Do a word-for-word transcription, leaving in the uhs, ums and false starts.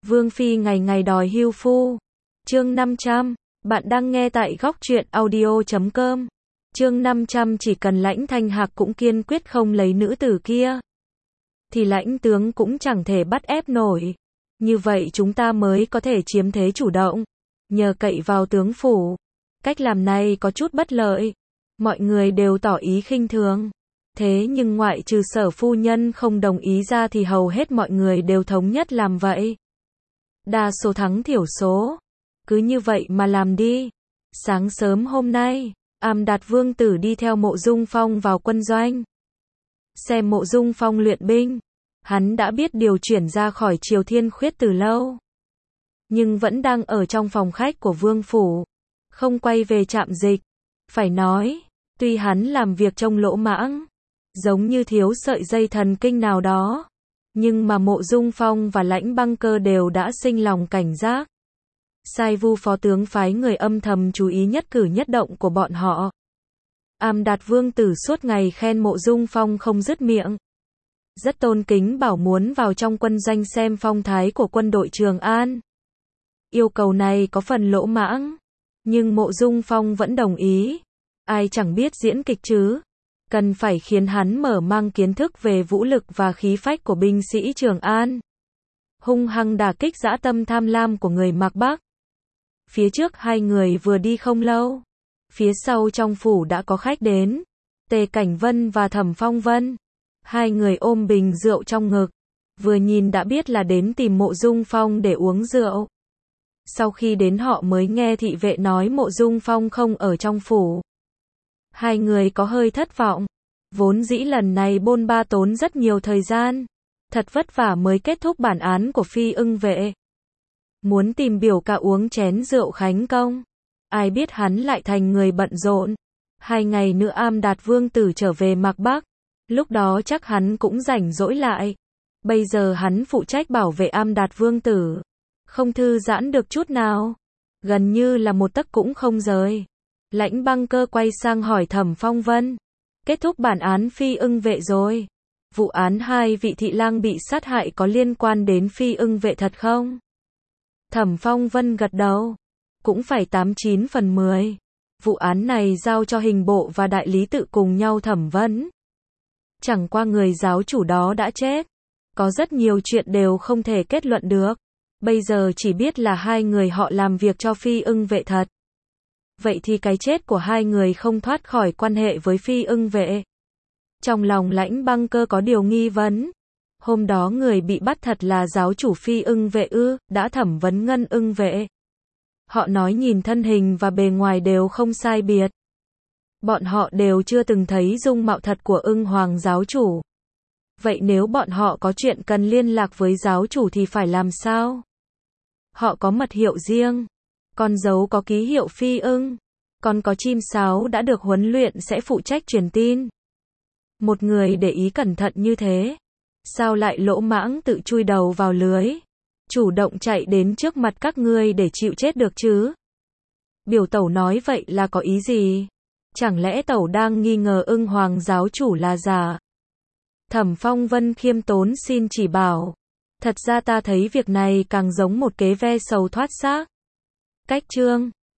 Vương Phi ngày ngày đòi hưu phu. Chương năm trăm, bạn đang nghe tại góc truyện audio chấm com. Chương năm trăm chỉ cần Lãnh Thanh Hạc cũng kiên quyết không lấy nữ tử kia, thì Lãnh tướng cũng chẳng thể bắt ép nổi. Như vậy chúng ta mới có thể chiếm thế chủ động, nhờ cậy vào tướng phủ. Cách làm này có chút bất lợi. Mọi người đều tỏ ý khinh thường. Thế nhưng ngoại trừ Sở phu nhân không đồng ý ra thì hầu hết mọi người đều thống nhất làm vậy. Đa số thắng thiểu số. Cứ như vậy mà làm đi. Sáng sớm hôm nay, Àm Đạt Vương tử đi theo Mộ Dung Phong vào quân doanh. Xem Mộ Dung Phong luyện binh, hắn đã biết điều chuyển ra khỏi Triều Thiên Khuyết từ lâu, nhưng vẫn đang ở trong phòng khách của Vương phủ, không quay về trạm dịch. Phải nói, tuy hắn làm việc trông lỗ mãng, giống như thiếu sợi dây thần kinh nào đó, nhưng mà Mộ Dung Phong và Lãnh Băng Cơ đều đã sinh lòng cảnh giác. Sai Vu phó tướng phái người âm thầm chú ý nhất cử nhất động của bọn họ. Àm Đạt Vương tử suốt ngày khen Mộ Dung Phong không dứt miệng, rất tôn kính bảo muốn vào trong quân doanh xem phong thái của quân đội Trường An. Yêu cầu này có phần lỗ mãng, nhưng Mộ Dung Phong vẫn đồng ý. Ai chẳng biết diễn kịch chứ, cần phải khiến hắn mở mang kiến thức về vũ lực và khí phách của binh sĩ Trường An, hung hăng đả kích dã tâm tham lam của người Mạc Bắc. Phía trước hai người vừa đi không lâu, phía sau trong phủ đã có khách đến. Tề Cảnh Vân và Thẩm Phong Vân, hai người ôm bình rượu trong ngực, vừa nhìn đã biết là đến tìm Mộ Dung Phong để uống rượu. Sau khi đến họ mới nghe thị vệ nói Mộ Dung Phong không ở trong phủ. Hai người có hơi thất vọng. Vốn dĩ lần này bôn ba tốn rất nhiều thời gian, thật vất vả mới kết thúc bản án của Phi Ưng Vệ. Muốn tìm biểu ca uống chén rượu khánh công, ai biết hắn lại thành người bận rộn. Hai ngày nữa Àm Đạt Vương tử trở về Mạc Bắc, lúc đó chắc hắn cũng rảnh rỗi lại. Bây giờ hắn phụ trách bảo vệ Àm Đạt Vương tử, không thư giãn được chút nào, gần như là một tấc cũng không rời. Lãnh Băng Cơ quay sang hỏi Thẩm Phong Vân, kết thúc bản án Phi Ưng Vệ rồi, vụ án hai vị thị lang bị sát hại có liên quan đến Phi Ưng Vệ thật không? Thẩm Phong Vân gật đầu, cũng phải tám chín phần mười. Vụ án này giao cho hình bộ và đại lý tự cùng nhau thẩm vấn. Chẳng qua người giáo chủ đó đã chết, có rất nhiều chuyện đều không thể kết luận được. Bây giờ chỉ biết là hai người họ làm việc cho Phi Ưng Vệ thật. Vậy thì cái chết của hai người không thoát khỏi quan hệ với Phi Ưng Vệ. Trong lòng Lãnh Băng Cơ có điều nghi vấn. Hôm đó người bị bắt thật là giáo chủ Phi Ưng Vệ ư? Đã thẩm vấn Ngân Ưng Vệ. Họ nói nhìn thân hình và bề ngoài đều không sai biệt. Bọn họ đều chưa từng thấy dung mạo thật của Ưng Hoàng giáo chủ. Vậy nếu bọn họ có chuyện cần liên lạc với giáo chủ thì phải làm sao? Họ có mật hiệu riêng, con dấu có ký hiệu Phi Ưng, còn có chim sáo đã được huấn luyện sẽ phụ trách truyền tin. Một người để ý cẩn thận như thế, sao lại lỗ mãng tự chui đầu vào lưới, chủ động chạy đến trước mặt các ngươi để chịu chết được chứ? Biểu tẩu nói vậy là có ý gì? Chẳng lẽ tẩu đang nghi ngờ Ưng Hoàng giáo chủ là giả? Thẩm Phong Vân khiêm tốn xin chỉ bảo, thật ra ta thấy việc này càng giống một kế ve sầu thoát xác. Cách chương